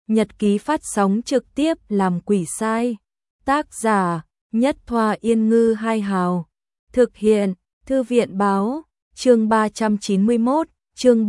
nhật ký phát sóng trực tiếp làm quỷ sai. Tác giả Nhất Thoa Yên Ngư Hai Hào. Thực hiện Thư viện Báo. Chương 391, chương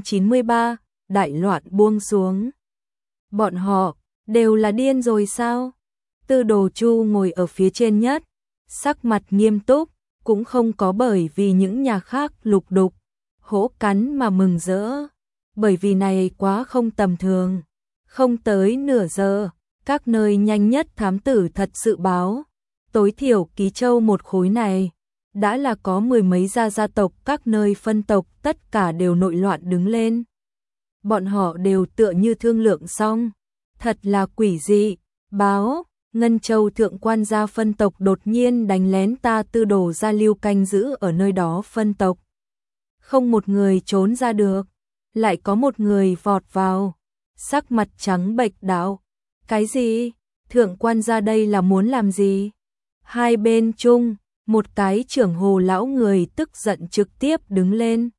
393, đại loạn buông xuống. Bọn họ đều là điên rồi sao? Tư Đồ Chu ngồi ở phía trên nhất, sắc mặt nghiêm túc, cũng không có bởi vì những nhà khác lục đục, hổ cắn mà mừng rỡ. Bởi vì này quá không tầm thường. Không tới nửa giờ, các nơi nhanh nhất thám tử thật sự báo. Tối thiểu Ký Châu một khối này, đã là có mười mấy gia tộc các nơi phân tộc tất cả đều nội loạn đứng lên. Bọn họ đều tựa như thương lượng xong. Thật là quỷ dị. Báo, Ngân Châu thượng quan gia phân tộc đột nhiên đánh lén ta Tư Đồ gia lưu canh giữ ở nơi đó phân tộc. Không một người trốn ra được, lại có một người vọt vào, sắc mặt trắng bệch đạo. Cái gì? Thượng quan gia đây là muốn làm gì? Hai bên chung, một cái trưởng hồ lão người tức giận trực tiếp đứng lên.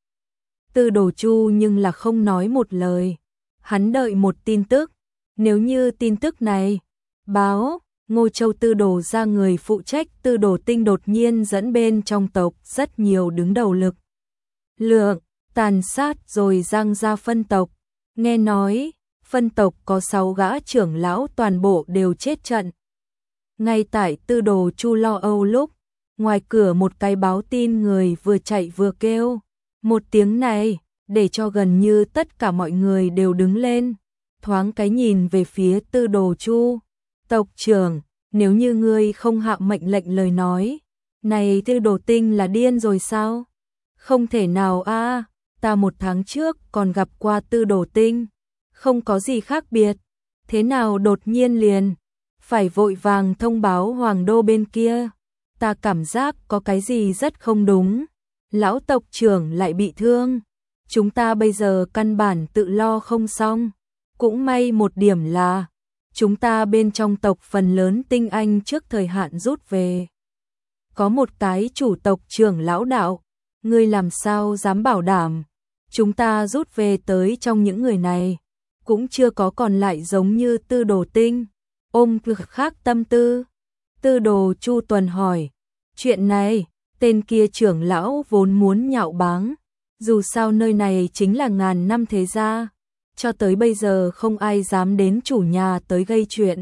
Tư Đồ Chu nhưng là không nói một lời. Hắn đợi một tin tức. Nếu như tin tức này, báo, Ngô Châu Tư Đồ ra người phụ trách Tư Đồ Tinh đột nhiên dẫn bên trong tộc rất nhiều đứng đầu lực lượng, tàn sát rồi giang ra phân tộc. Nghe nói, phân tộc có 6 gã trưởng lão toàn bộ đều chết trận. Ngay tại Tư Đồ Chu lo âu lúc, ngoài cửa một cái báo tin người vừa chạy vừa kêu. Một tiếng này, để cho gần như tất cả mọi người đều đứng lên, thoáng cái nhìn về phía Tư Đồ Chu. Tộc trưởng, nếu như ngươi không hạ mệnh lệnh lời nói, này Tư Đồ Tinh là điên rồi sao? Không thể nào a, ta 1 tháng trước còn gặp qua Tư Đồ Tinh, không có gì khác biệt, thế nào đột nhiên liền phải vội vàng thông báo Hoàng đô bên kia? Ta cảm giác có cái gì rất không đúng. Lão tộc trưởng lại bị thương, chúng ta bây giờ căn bản tự lo không xong. Cũng may một điểm là chúng ta bên trong tộc phần lớn tinh anh trước thời hạn rút về. Có một cái chủ tộc trưởng lão đạo, ngươi làm sao dám bảo đảm chúng ta rút về tới trong những người này cũng chưa có còn lại giống như Tư Đồ Tinh ôm cực khác tâm tư. Tư Đồ Chu tuần hỏi, chuyện này tên kia trưởng lão vốn muốn nhạo báng, dù sao nơi này chính là ngàn năm thế gia, cho tới bây giờ không ai dám đến chủ nhà tới gây chuyện.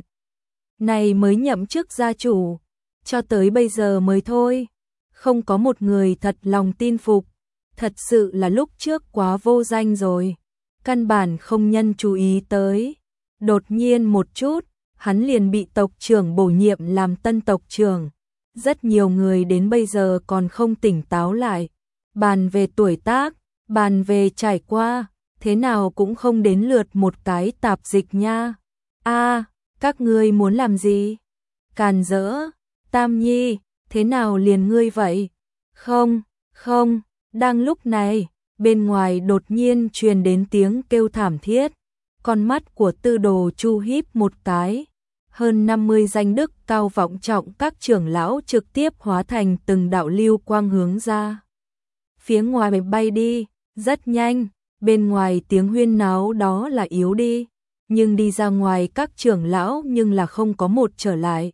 Này mới nhậm chức gia chủ, cho tới bây giờ mới thôi, không có một người thật lòng tin phục, thật sự là lúc trước quá vô danh rồi, căn bản không nhân chú ý tới. Đột nhiên một chút, hắn liền bị tộc trưởng bổ nhiệm làm tân tộc trưởng. Rất nhiều người đến bây giờ còn không tỉnh táo lại, bàn về tuổi tác, bàn về trải qua, thế nào cũng không đến lượt một cái tạp dịch nha. A, các ngươi muốn làm gì? Càn rỡ, Tam Nhi, thế nào liền ngươi vậy? Không, không, đang lúc này, bên ngoài đột nhiên truyền đến tiếng kêu thảm thiết, con mắt của Tư Đồ Chu híp một cái. Hơn 50 danh đức cao vọng trọng các trưởng lão trực tiếp hóa thành từng đạo lưu quang hướng ra phía ngoài bay đi, rất nhanh, bên ngoài tiếng huyên náo đó là yếu đi, nhưng đi ra ngoài các trưởng lão nhưng là không có một trở lại.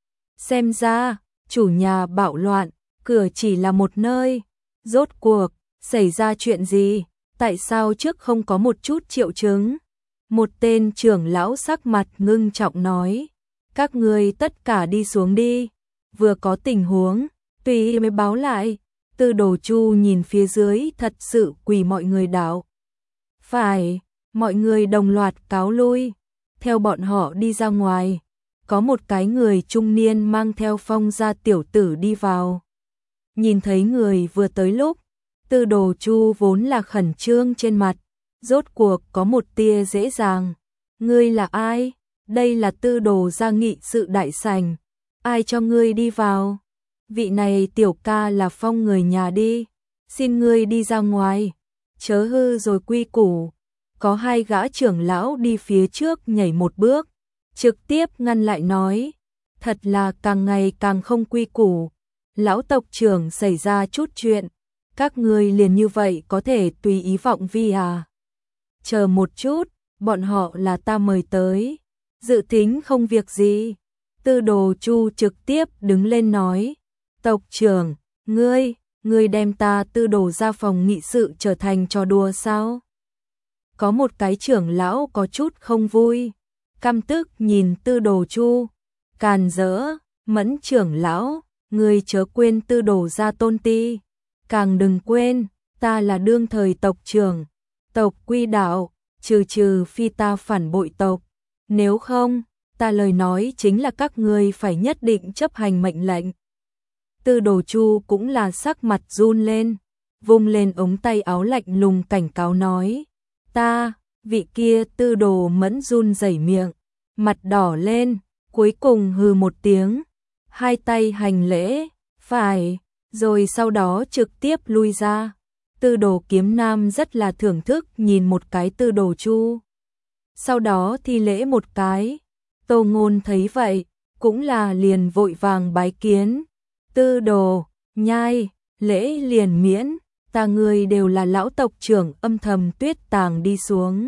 Xem ra, chủ nhà bạo loạn, cửa chỉ là một nơi, rốt cuộc, xảy ra chuyện gì, tại sao trước không có một chút triệu chứng? Một tên trưởng lão sắc mặt ngưng trọng nói. Các người tất cả đi xuống đi, vừa có tình huống, tùy mới báo lại. Tư Đồ Chu nhìn phía dưới thật sự quỳ mọi người đạo. Phải, mọi người đồng loạt cáo lui, theo bọn họ đi ra ngoài. Có một cái người trung niên mang theo Phong gia tiểu tử đi vào. Nhìn thấy người vừa tới lúc, Tư Đồ Chu vốn là khẩn trương trên mặt, rốt cuộc có một tia dễ dàng. Ngươi là ai? Đây là Tư Đồ gia nghị sự đại sảnh, ai cho ngươi đi vào? Vị này tiểu ca là Phong người nhà đi, xin ngươi đi ra ngoài, chớ hư rồi quy củ. Có 2 gã trưởng lão đi phía trước nhảy một bước, trực tiếp ngăn lại nói, thật là càng ngày càng không quy củ. Lão tộc trưởng xảy ra chút chuyện, các ngươi liền như vậy có thể tùy ý vọng vi à? Chờ một chút, bọn họ là ta mời tới, dự tính không việc gì. Tư Đồ Chu trực tiếp đứng lên nói, tộc trưởng, ngươi đem ta Tư Đồ ra phòng nghị sự trở thành trò đùa sao? Có một cái trưởng lão có chút không vui, căm tức nhìn Tư Đồ Chu, càn rỡ, Mẫn trưởng lão, ngươi chớ quên Tư Đồ gia tôn ti, càng đừng quên, ta là đương thời tộc trưởng, tộc quy đạo, trừ phi ta phản bội tộc, nếu không, ta lời nói chính là các ngươi phải nhất định chấp hành mệnh lệnh. Tư Đồ Chu cũng là sắc mặt run lên, vung lên ống tay áo lạnh lùng cảnh cáo nói, ta, vị kia Tư Đồ Mẫn run rẩy miệng, mặt đỏ lên, cuối cùng hừ một tiếng, hai tay hành lễ, phải, rồi sau đó trực tiếp lui ra. Tư Đồ Kiếm Nam rất là thưởng thức nhìn một cái Tư Đồ Chu, sau đó thi lễ một cái. Tô Ngôn thấy vậy, cũng là liền vội vàng bái kiến. Tư Đồ, nhai, lễ liền miễn, ta người đều là lão tộc trưởng âm thầm Tuyết Tàng đi xuống.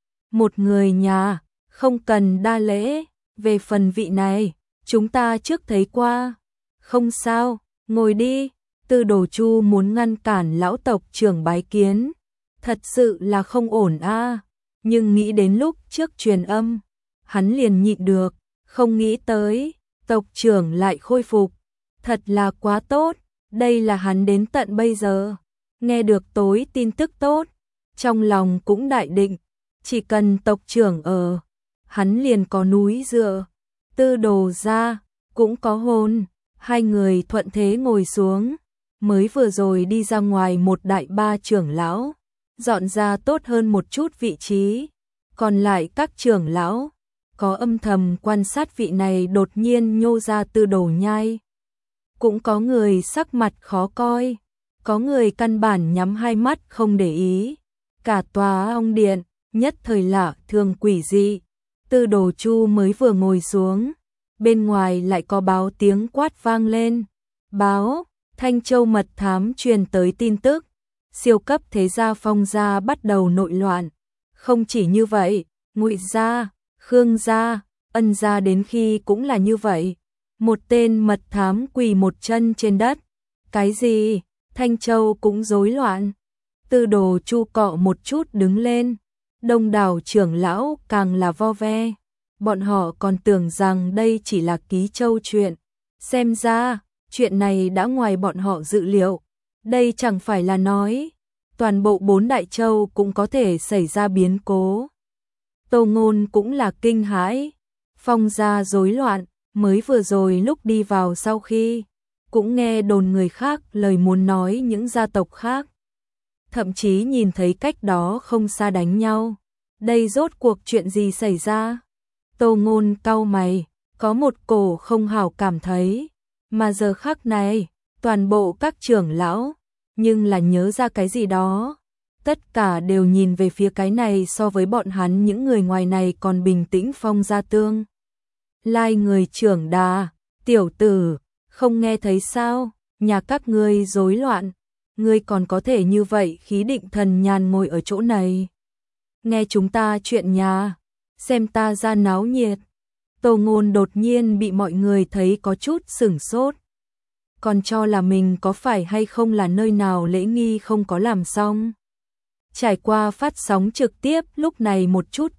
Một người nhà, không cần đa lễ, về phần vị này, chúng ta trước thấy qua. Không sao, ngồi đi. Tư Đồ Chu muốn ngăn cản lão tộc trưởng bái kiến, thật sự là không ổn a. Nhưng nghĩ đến lúc trước truyền âm, hắn liền nhịn được, không nghĩ tới, tộc trưởng lại khôi phục, thật là quá tốt, đây là hắn đến tận bây giờ, nghe được tối tin tức tốt, trong lòng cũng đại định, chỉ cần tộc trưởng ở, hắn liền có núi dựa, Tư Đồ gia cũng có hôn, hai người thuận thế ngồi xuống, mới vừa rồi đi ra ngoài một đại ba trưởng lão, dọn ra tốt hơn một chút vị trí, còn lại các trưởng lão có âm thầm quan sát vị này đột nhiên nhô ra Tư Đồ nhai. Cũng có người sắc mặt khó coi, có người căn bản nhắm hai mắt không để ý. Cả tòa ong điện, nhất thời lạ thường quỷ dị. Tư Đồ Chu mới vừa ngồi xuống, bên ngoài lại có báo tiếng quát vang lên. Báo, Thanh Châu mật thám truyền tới tin tức, siêu cấp thế gia Phong gia bắt đầu nội loạn. Không chỉ như vậy, Ngụy gia, Khương gia, Ân gia đến khi cũng là như vậy. Một tên mật thám quỳ một chân trên đất. Cái gì? Thanh Châu cũng rối loạn. Tư Đồ Chu cọ một chút đứng lên. Đông đảo trưởng lão càng là vo ve. Bọn họ còn tưởng rằng đây chỉ là ký châu chuyện. Xem ra, chuyện này đã ngoài bọn họ dự liệu. Đây chẳng phải là nói, toàn bộ 4 đại châu cũng có thể xảy ra biến cố. Tô Ngôn cũng là kinh hãi. Phong gia rối loạn, mới vừa rồi lúc đi vào sau khi, cũng nghe đồn người khác lời muốn nói những gia tộc khác. Thậm chí nhìn thấy cách đó không xa đánh nhau. Đây rốt cuộc chuyện gì xảy ra? Tô Ngôn cau mày, có một cổ không hảo cảm thấy. Mà giờ khắc này, toàn bộ các trưởng lão, nhưng là nhớ ra cái gì đó. Tất cả đều nhìn về phía cái này so với bọn hắn những người ngoài này còn bình tĩnh Phong gia tương. Lai người trưởng đà, tiểu tử, không nghe thấy sao, nhà các ngươi rối loạn, ngươi còn có thể như vậy khí định thần nhàn ngồi ở chỗ này. Nghe chúng ta chuyện nhà, xem ta ra náo nhiệt. Tô Ngôn đột nhiên bị mọi người thấy có chút sửng sốt. Còn cho là mình có phải hay không là nơi nào lễ nghi không có làm xong. Trải qua phát sóng trực tiếp lúc này một chút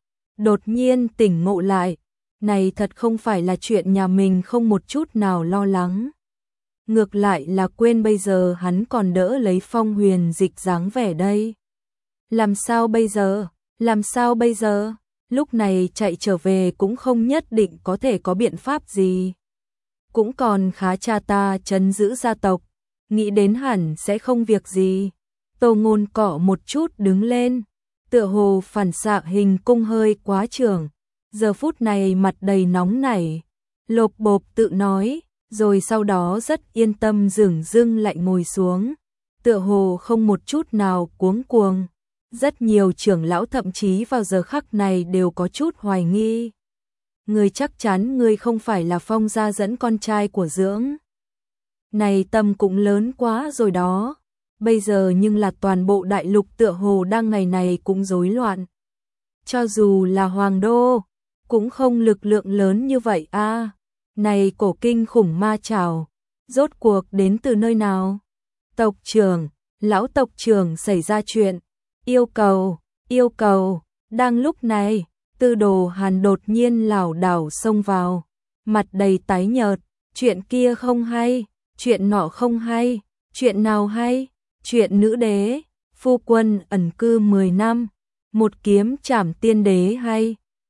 đột nhiên tỉnh ngộ lại. Này thật không phải là chuyện nhà mình không một chút nào lo lắng. Ngược lại là quên bây giờ hắn còn đỡ lấy Phong Huyền Dịch dáng vẻ đây. Làm sao bây giờ? Làm sao bây giờ? Lúc này chạy trở về cũng không nhất định có thể có biện pháp gì. Cũng còn khá cha ta trấn giữ gia tộc, nghĩ đến hẳn sẽ không việc gì. Tô Ngôn cọ một chút đứng lên, tựa hồ phản xạ hình cung hơi quá trường. Giờ phút này mặt đầy nóng nảy, lộp bộp tự nói, rồi sau đó rất yên tâm dửng dưng lại ngồi xuống, tựa hồ không một chút nào cuống cuồng. Rất nhiều trưởng lão thậm chí vào giờ khắc này đều có chút hoài nghi. Ngươi chắc chắn ngươi không phải là Phong gia dẫn con trai của dưỡng. Này tâm cũng lớn quá rồi đó. Bây giờ nhưng là toàn bộ đại lục tựa hồ đang ngày này cũng rối loạn. cho dù là hoàng đô, cũng không lực lượng lớn như vậy a. Này cổ kinh khủng ma trảo, rốt cuộc đến từ nơi nào? Tộc trưởng, lão tộc trưởng xảy ra chuyện, yêu cầu, đang lúc này, Tư Đồ Hàn đột nhiên lảo đảo xông vào, mặt đầy tái nhợt, chuyện kia không hay, chuyện nọ không hay, chuyện nào hay, chuyện nữ đế, phu quân ẩn cư 10 năm, một kiếm trảm tiên đế hay.